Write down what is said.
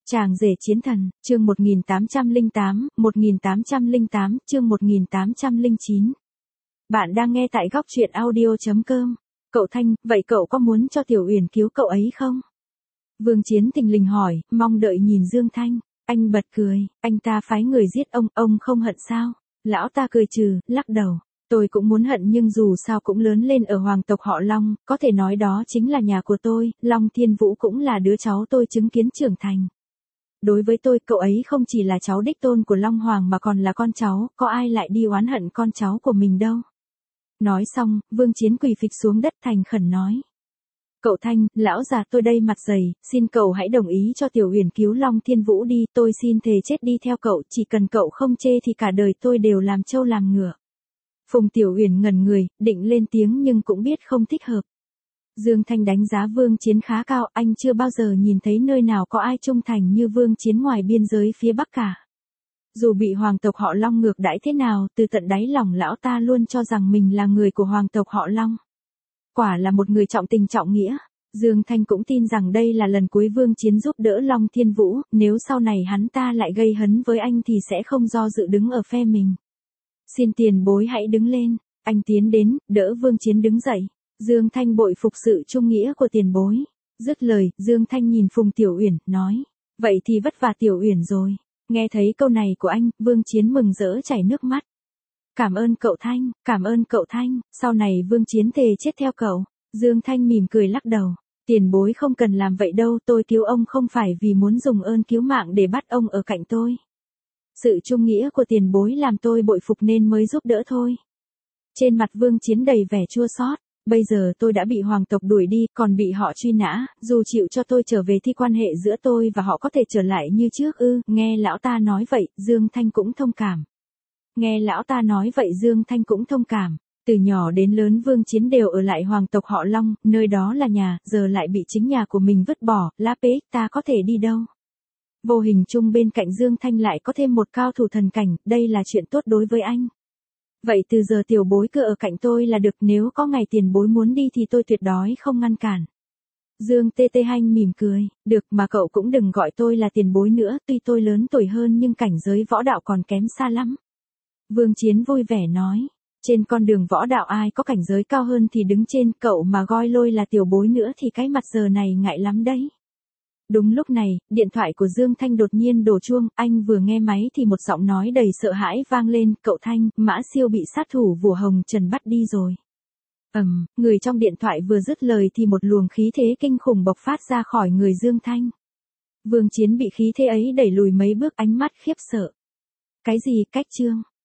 Chàng rể chiến thần, chương 1808, chương 1809. Bạn đang nghe tại góc truyện audio.com. Cậu Thanh, vậy cậu có muốn cho Tiểu Uyển cứu cậu ấy không? Vương Chiến thình lình hỏi, mong đợi nhìn Dương Thanh. Anh bật cười, anh ta phái người giết ông không hận sao? Lão ta cười trừ, lắc đầu. Tôi cũng muốn hận nhưng dù sao cũng lớn lên ở hoàng tộc họ Long, có thể nói đó chính là nhà của tôi, Long Thiên Vũ cũng là đứa cháu tôi chứng kiến trưởng thành. Đối với tôi, cậu ấy không chỉ là cháu đích tôn của Long Hoàng mà còn là con cháu, có ai lại đi oán hận con cháu của mình đâu. Nói xong, Vương Chiến quỳ phịch xuống đất thành khẩn nói. Cậu Thanh, lão già tôi đây mặt dày, xin cậu hãy đồng ý cho Tiểu Uyển cứu Long Thiên Vũ đi, tôi xin thề chết đi theo cậu, chỉ cần cậu không chê thì cả đời tôi đều làm trâu làm ngựa. Phùng Tiểu Uyển ngẩn người, định lên tiếng nhưng cũng biết không thích hợp. Dương Thanh đánh giá Vương Chiến khá cao, anh chưa bao giờ nhìn thấy nơi nào có ai trung thành như Vương Chiến ngoài biên giới phía Bắc cả. Dù bị hoàng tộc họ Long ngược đãi thế nào, từ tận đáy lòng lão ta luôn cho rằng mình là người của hoàng tộc họ Long. Quả là một người trọng tình trọng nghĩa. Dương Thanh cũng tin rằng đây là lần cuối Vương Chiến giúp đỡ Long Thiên Vũ, nếu sau này hắn ta lại gây hấn với anh thì sẽ không do dự đứng ở phe mình. Xin tiền bối hãy đứng lên, anh tiến đến, đỡ Vương Chiến đứng dậy. Dương Thanh bội phục sự trung nghĩa của tiền bối. Dứt lời, Dương Thanh nhìn Phùng Tiểu Uyển, nói. Vậy thì vất vả Tiểu Uyển rồi. Nghe thấy câu này của anh, Vương Chiến mừng rỡ chảy nước mắt. Cảm ơn cậu Thanh, sau này Vương Chiến thề chết theo cậu. Dương Thanh mỉm cười lắc đầu. Tiền bối không cần làm vậy đâu, tôi cứu ông không phải vì muốn dùng ơn cứu mạng để bắt ông ở cạnh tôi. Sự trung nghĩa của tiền bối làm tôi bội phục nên mới giúp đỡ thôi. Trên mặt Vương Chiến đầy vẻ chua xót. Bây giờ tôi đã bị hoàng tộc đuổi đi, còn bị họ truy nã, dù chịu cho tôi trở về thì quan hệ giữa tôi và họ có thể trở lại như trước ư. Nghe lão ta nói vậy, Dương Thanh cũng thông cảm. Từ nhỏ đến lớn Vương Chiến đều ở lại hoàng tộc họ Long, nơi đó là nhà, giờ lại bị chính nhà của mình vứt bỏ, ta có thể đi đâu. Vô hình chung bên cạnh Dương Thanh lại có thêm một cao thủ thần cảnh, đây là chuyện tốt đối với anh. Vậy từ giờ tiểu bối cứ ở cạnh tôi là được, nếu có ngày tiền bối muốn đi thì tôi tuyệt đối không ngăn cản. Dương TT Hanh mỉm cười, được mà cậu cũng đừng gọi tôi là tiền bối nữa, tuy tôi lớn tuổi hơn nhưng cảnh giới võ đạo còn kém xa lắm. Vương Chiến vui vẻ nói, trên con đường võ đạo ai có cảnh giới cao hơn thì đứng trên, cậu mà gọi lôi là tiểu bối nữa thì cái mặt giờ này ngại lắm đấy. Đúng lúc này, điện thoại của Dương Thanh đột nhiên đổ chuông, anh vừa nghe máy thì một giọng nói đầy sợ hãi vang lên, cậu Thanh, Mã Siêu bị sát thủ Vua Hồng Trần bắt đi rồi. Người trong điện thoại vừa dứt lời thì một luồng khí thế kinh khủng bộc phát ra khỏi người Dương Thanh. Vương Chiến bị khí thế ấy đẩy lùi mấy bước, ánh mắt khiếp sợ. Cái gì, cách chương?